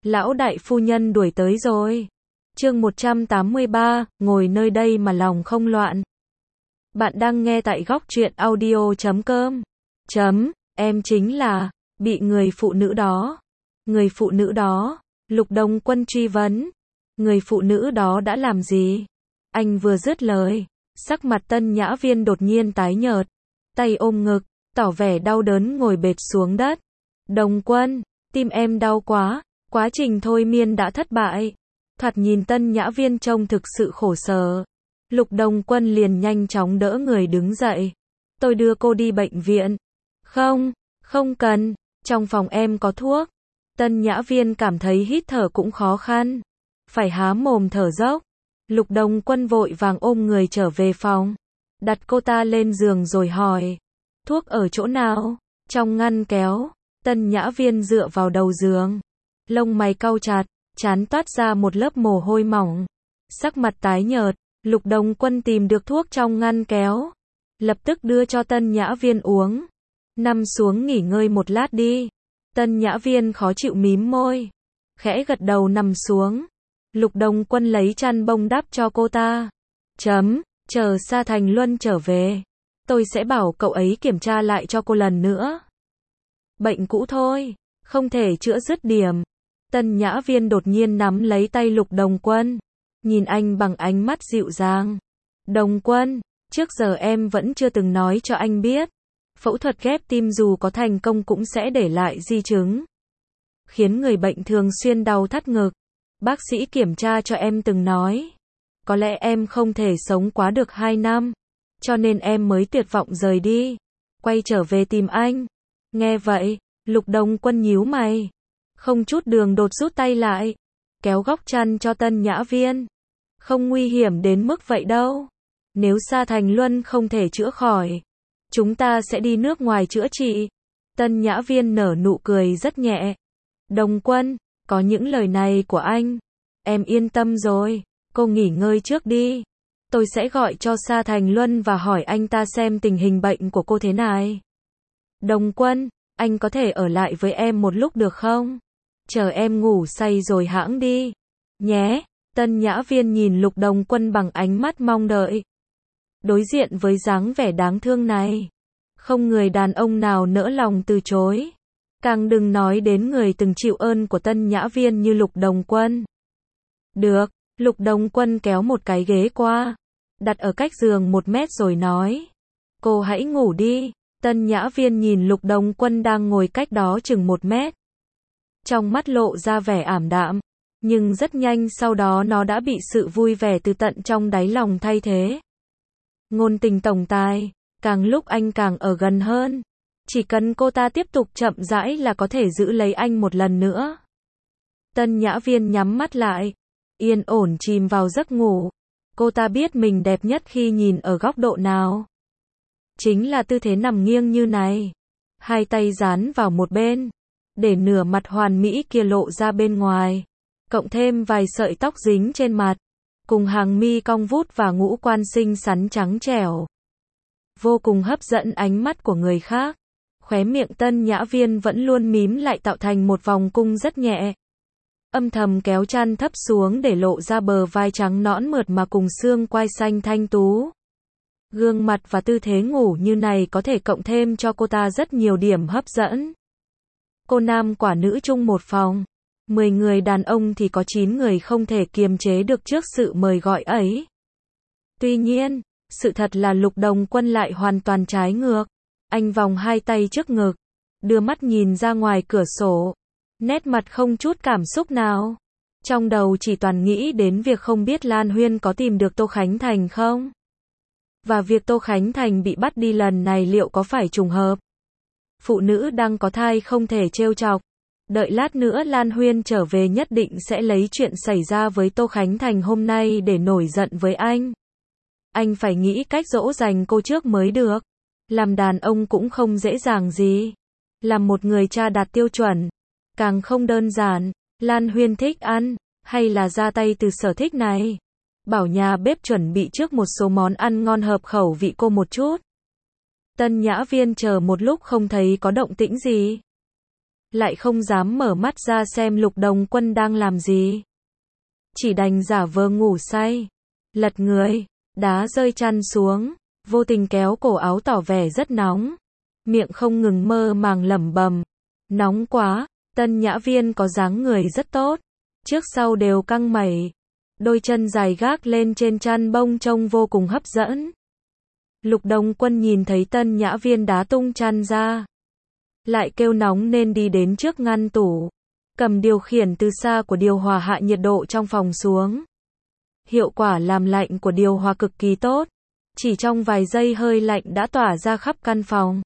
Lão đại phu nhân đuổi tới rồi. Chương 183, ngồi nơi đây mà lòng không loạn. Bạn đang nghe tại góc truyện audio.com. Em chính là, bị người phụ nữ đó. Người phụ nữ đó, Lục Đồng Quân truy vấn. Người phụ nữ đó đã làm gì? Anh vừa dứt lời, sắc mặt Tân Nhã Viên đột nhiên tái nhợt, tay ôm ngực, tỏ vẻ đau đớn ngồi bệt xuống đất. Đồng Quân, tim em đau quá, quá trình thôi miên đã thất bại. Thoạt nhìn Tân Nhã Viên trông thực sự khổ sở. Lục Đồng Quân liền nhanh chóng đỡ người đứng dậy. Tôi đưa cô đi bệnh viện. Không cần, trong phòng em có thuốc. Tân Nhã Viên cảm thấy hít thở cũng khó khăn, phải há mồm thở dốc. Lục Đồng Quân vội vàng ôm người trở về phòng, đặt cô ta lên giường rồi hỏi, thuốc ở chỗ nào? Trong ngăn kéo. Tân Nhã Viên dựa vào đầu giường, lông mày cau chặt, trán toát ra một lớp mồ hôi mỏng, sắc mặt tái nhợt. Lục Đồng Quân tìm được thuốc trong ngăn kéo, lập tức đưa cho Tân Nhã Viên uống. Nằm xuống nghỉ ngơi một lát đi. Tân Nhã Viên khó chịu mím môi, khẽ gật đầu nằm xuống. Lục Đồng Quân lấy chăn bông đắp cho cô ta. Chờ Sa Thành Luân trở về, tôi sẽ bảo cậu ấy kiểm tra lại cho cô lần nữa. Bệnh cũ thôi, không thể chữa dứt điểm. Tân Nhã Viên đột nhiên nắm lấy tay Lục Đồng Quân, nhìn anh bằng ánh mắt dịu dàng. Đồng Quân, trước giờ em vẫn chưa từng nói cho anh biết, phẫu thuật ghép tim dù có thành công cũng sẽ để lại di chứng, khiến người bệnh thường xuyên đau thắt ngực. Bác sĩ kiểm tra cho em từng nói, có lẽ em không thể sống quá được 2 năm, cho nên em mới tuyệt vọng rời đi, quay trở về tìm anh. Nghe vậy, Lục Đồng Quân nhíu mày, không chút đường đột rút tay lại, kéo góc chăn cho Tân Nhã Viên. Không nguy hiểm đến mức vậy đâu. Nếu Sa Thành Luân không thể chữa khỏi, chúng ta sẽ đi nước ngoài chữa trị. Tân Nhã Viên nở nụ cười rất nhẹ. Đồng Quân, có những lời này của anh, em yên tâm rồi, cô nghỉ ngơi trước đi. Tôi sẽ gọi cho Sa Thành Luân và hỏi anh ta xem tình hình bệnh của cô thế nào. Đồng Quân, anh có thể ở lại với em một lúc được không? Chờ em ngủ say rồi hãng đi nhé. Tân Nhã Viên nhìn Lục Đồng Quân bằng ánh mắt mong đợi. Đối diện với dáng vẻ đáng thương này, không người đàn ông nào nỡ lòng từ chối. Càng đừng nói đến người từng chịu ơn của Tân Nhã Viên như Lục Đồng Quân. Được, Lục Đồng Quân kéo một cái ghế qua, đặt ở cách giường 1 mét rồi nói, cô hãy ngủ đi. Tân Nhã Viên nhìn Lục Đồng Quân đang ngồi cách đó chừng 1 mét, trong mắt lộ ra vẻ ảm đạm, nhưng rất nhanh sau đó nó đã bị sự vui vẻ từ tận trong đáy lòng thay thế. Ngôn tình tổng tài, càng lúc anh càng ở gần hơn. Chỉ cần cô ta tiếp tục chậm rãi là có thể giữ lấy anh một lần nữa. Tân Nhã Viên nhắm mắt lại, yên ổn chìm vào giấc ngủ. Cô ta biết mình đẹp nhất khi nhìn ở góc độ nào. Chính là tư thế nằm nghiêng như này. Hai tay dán vào một bên, để nửa mặt hoàn mỹ kia lộ ra bên ngoài. Cộng thêm vài sợi tóc dính trên mặt, cùng hàng mi cong vút và ngũ quan xinh xắn trắng trẻo, vô cùng hấp dẫn ánh mắt của người khác. Khóe miệng Tân Nhã Viên vẫn luôn mím lại tạo thành một vòng cung rất nhẹ. Âm thầm kéo chăn thấp xuống để lộ ra bờ vai trắng nõn mượt mà cùng xương quai xanh thanh tú. Gương mặt và tư thế ngủ như này có thể cộng thêm cho cô ta rất nhiều điểm hấp dẫn. Cô nam quả nữ chung một phòng, 10 người đàn ông thì có 9 người không thể kiềm chế được trước sự mời gọi ấy. Tuy nhiên, sự thật là Lục Đồng Quân lại hoàn toàn trái ngược. Anh vòng hai tay trước ngực, đưa mắt nhìn ra ngoài cửa sổ, nét mặt không chút cảm xúc nào. Trong đầu chỉ toàn nghĩ đến việc không biết Lan Huyên có tìm được Tô Khánh Thành không? Và việc Tô Khánh Thành bị bắt đi lần này liệu có phải trùng hợp? Phụ nữ đang có thai không thể trêu chọc. Đợi lát nữa Lan Huyên trở về nhất định sẽ lấy chuyện xảy ra với Tô Khánh Thành hôm nay để nổi giận với anh. Anh phải nghĩ cách dỗ dành cô trước mới được. Làm đàn ông cũng không dễ dàng gì. Làm một người cha đạt tiêu chuẩn, càng không đơn giản. Lan Huyên thích ăn, hay là ra tay từ sở thích này. Bảo nhà bếp chuẩn bị trước một số món ăn ngon hợp khẩu vị cô một chút. Tân Nhã Viên chờ một lúc không thấy có động tĩnh gì. lại không dám mở mắt ra xem Lục Đồng Quân đang làm gì. Chỉ đành giả vờ ngủ say, lật người, đá rơi chăn xuống, vô tình kéo cổ áo tỏ vẻ rất nóng, miệng không ngừng mơ màng lẩm bẩm, nóng quá. Tân Nhã Viên có dáng người rất tốt, trước sau đều căng mẩy, đôi chân dài gác lên trên chăn bông trông vô cùng hấp dẫn. Lục Đồng Quân nhìn thấy Tân Nhã Viên đá tung chăn ra, lại kêu nóng nên đi đến trước ngăn tủ, cầm điều khiển từ xa của điều hòa hạ nhiệt độ trong phòng xuống. Hiệu quả làm lạnh của điều hòa cực kỳ tốt, chỉ trong vài giây hơi lạnh đã tỏa ra khắp căn phòng.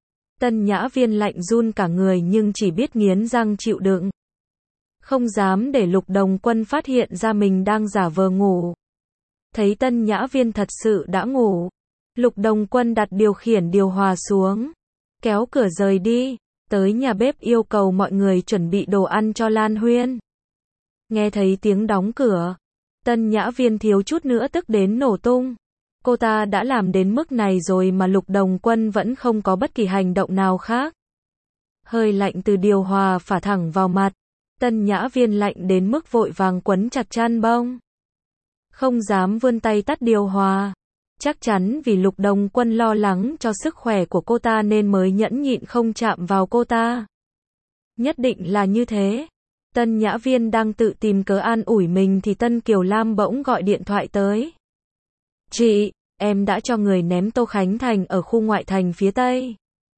Tân Nhã Viên lạnh run cả người nhưng chỉ biết nghiến răng chịu đựng. Không dám để Lục Đồng Quân phát hiện ra mình đang giả vờ ngủ. Thấy Tân Nhã Viên thật sự đã ngủ, Lục Đồng Quân đặt điều khiển điều hòa xuống, kéo cửa rời đi, tới nhà bếp yêu cầu mọi người chuẩn bị đồ ăn cho Lan Huyên. Nghe thấy tiếng đóng cửa, Tân Nhã Viên thiếu chút nữa tức đến nổ tung. Cô ta đã làm đến mức này rồi mà Lục Đồng Quân vẫn không có bất kỳ hành động nào khác. Hơi lạnh từ điều hòa phả thẳng vào mặt, Tân Nhã Viên lạnh đến mức vội vàng quấn chặt chăn bông. Không dám vươn tay tắt điều hòa. Chắc chắn vì Lục Đồng Quân lo lắng cho sức khỏe của cô ta nên mới nhẫn nhịn không chạm vào cô ta. Nhất định là như thế. Tân Nhã Viên đang tự tìm cớ an ủi mình thì Tân Kiều Lam bỗng gọi điện thoại tới. Chị, em đã cho người ném Tô Khánh Thành ở khu ngoại thành phía Tây.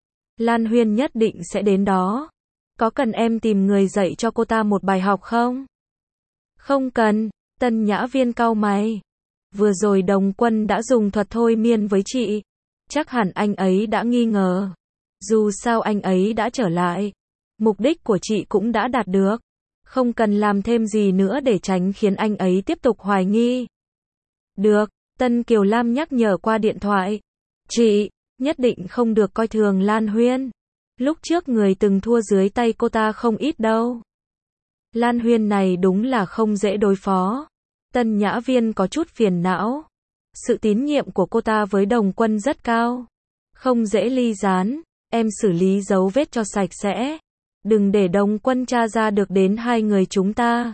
Lan Huyên nhất định sẽ đến đó. Có cần em tìm người dạy cho cô ta một bài học không? Không cần, Tân Nhã Viên cau mày. Vừa rồi Đồng Quân đã dùng thuật thôi miên với chị. Chắc hẳn anh ấy đã nghi ngờ. Dù sao anh ấy đã trở lại. Mục đích của chị cũng đã đạt được. Không cần làm thêm gì nữa để tránh khiến anh ấy tiếp tục hoài nghi. Được, Tân Kiều Lam nhắc nhở qua điện thoại. Chị, nhất định không được coi thường Lan Huyên. Lúc trước người từng thua dưới tay cô ta không ít đâu. Lan Huyên này đúng là không dễ đối phó. Tân Nhã Viên có chút phiền não. Sự tín nhiệm của cô ta với Đồng Quân rất cao. Không dễ ly gián, em xử lý dấu vết cho sạch sẽ. Đừng để Đồng Quân tra ra được đến hai người chúng ta.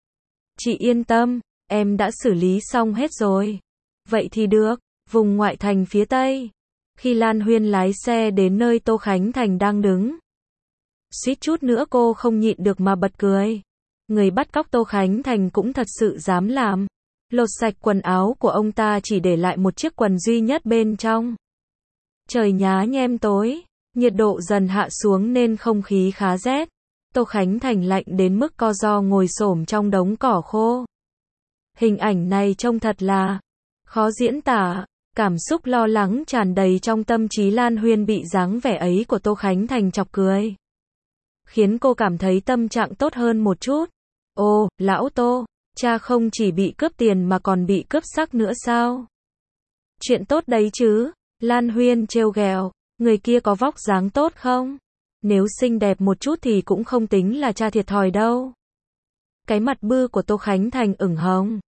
Chị yên tâm, em đã xử lý xong hết rồi. Vậy thì được, vùng ngoại thành phía Tây. Khi Lan Huyên lái xe đến nơi Tô Khánh Thành đang đứng, suýt chút nữa cô không nhịn được mà bật cười. Người bắt cóc Tô Khánh Thành cũng thật sự dám làm. Lột sạch quần áo của ông ta chỉ để lại một chiếc quần duy nhất bên trong. Trời nhá nhem tối, nhiệt độ dần hạ xuống nên không khí khá rét. Tô Khánh Thành lạnh đến mức co ro ngồi xổm trong đống cỏ khô. Hình ảnh này trông thật là khó diễn tả. Cảm xúc lo lắng tràn đầy trong tâm trí Lan Huyên bị dáng vẻ ấy của Tô Khánh Thành chọc cười. Khiến cô cảm thấy tâm trạng tốt hơn một chút. Ồ, lão Tô, cha không chỉ bị cướp tiền mà còn bị cướp sắc nữa sao? Chuyện tốt đấy chứ, Lan Huyên trêu ghẹo, người kia có vóc dáng tốt không? Nếu xinh đẹp một chút thì cũng không tính là cha thiệt thòi đâu. Cái mặt bư của Tô Khánh Thành ửng hồng.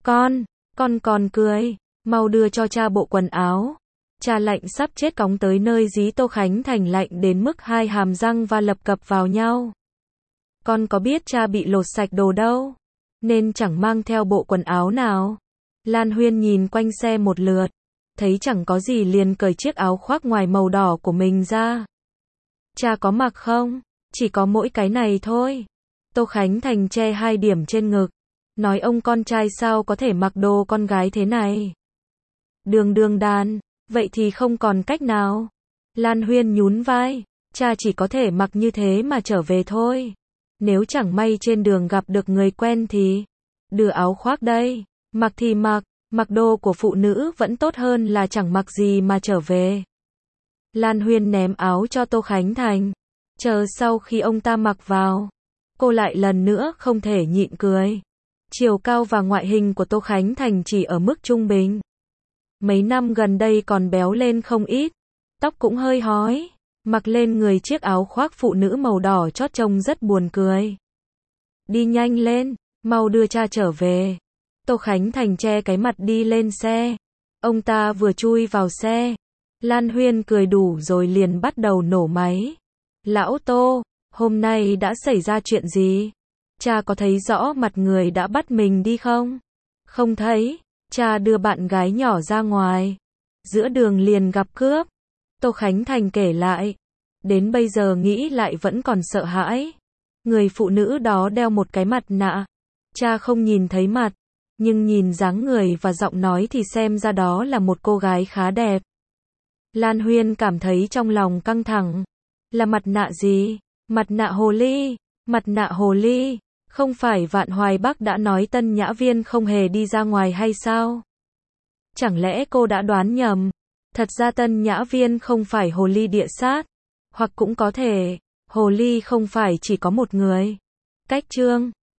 Con còn cười. Mau đưa cho cha bộ quần áo. Cha lạnh sắp chết cóng tới nơi dí Tô Khánh Thành lạnh đến mức hai hàm răng va lập cập vào nhau. Con có biết cha bị lột sạch đồ đâu, nên chẳng mang theo bộ quần áo nào. Lan Huyên nhìn quanh xe một lượt, thấy chẳng có gì liền cởi chiếc áo khoác ngoài màu đỏ của mình ra. Cha có mặc không? Chỉ có mỗi cái này thôi. Tô Khánh Thành che hai điểm trên ngực, nói ông con trai sao có thể mặc đồ con gái thế này. Đường đàn, vậy thì không còn cách nào. Lan Huyên nhún vai, cha chỉ có thể mặc như thế mà trở về thôi. Nếu chẳng may trên đường gặp được người quen thì đưa áo khoác đây, mặc thì mặc đồ của phụ nữ vẫn tốt hơn là chẳng mặc gì mà trở về. Lan Huyên ném áo cho Tô Khánh Thành, chờ sau khi ông ta mặc vào, cô lại lần nữa không thể nhịn cười. Chiều cao và ngoại hình của Tô Khánh Thành chỉ ở mức trung bình. Mấy năm gần đây còn béo lên không ít, tóc cũng hơi hói, mặc lên người chiếc áo khoác phụ nữ màu đỏ chót trông rất buồn cười. Đi nhanh lên, mau đưa cha trở về. Tô Khánh Thành che cái mặt đi lên xe. Ông ta vừa chui vào xe, Lan Huyên cười đủ rồi liền bắt đầu nổ máy. Lão Tô, Hôm nay đã xảy ra chuyện gì? Cha có thấy rõ mặt người đã bắt mình đi không? Không thấy. Cha đưa bạn gái nhỏ ra ngoài. Giữa đường liền gặp cướp. Tô Khánh Thành kể lại. Đến bây giờ nghĩ lại vẫn còn sợ hãi. Người phụ nữ đó đeo một cái mặt nạ. Cha không nhìn thấy mặt, nhưng nhìn dáng người và giọng nói thì xem ra đó là một cô gái khá đẹp. Lan Huyên cảm thấy trong lòng căng thẳng. Là mặt nạ gì? Mặt nạ hồ ly. Mặt nạ hồ ly. Không phải Vạn Hoài Bắc đã nói Tân Nhã Viên không hề đi ra ngoài hay sao? Chẳng lẽ cô đã đoán nhầm? Thật ra Tân Nhã Viên không phải hồ ly địa sát. Hoặc cũng có thể, hồ ly không phải chỉ có một người. Cách chương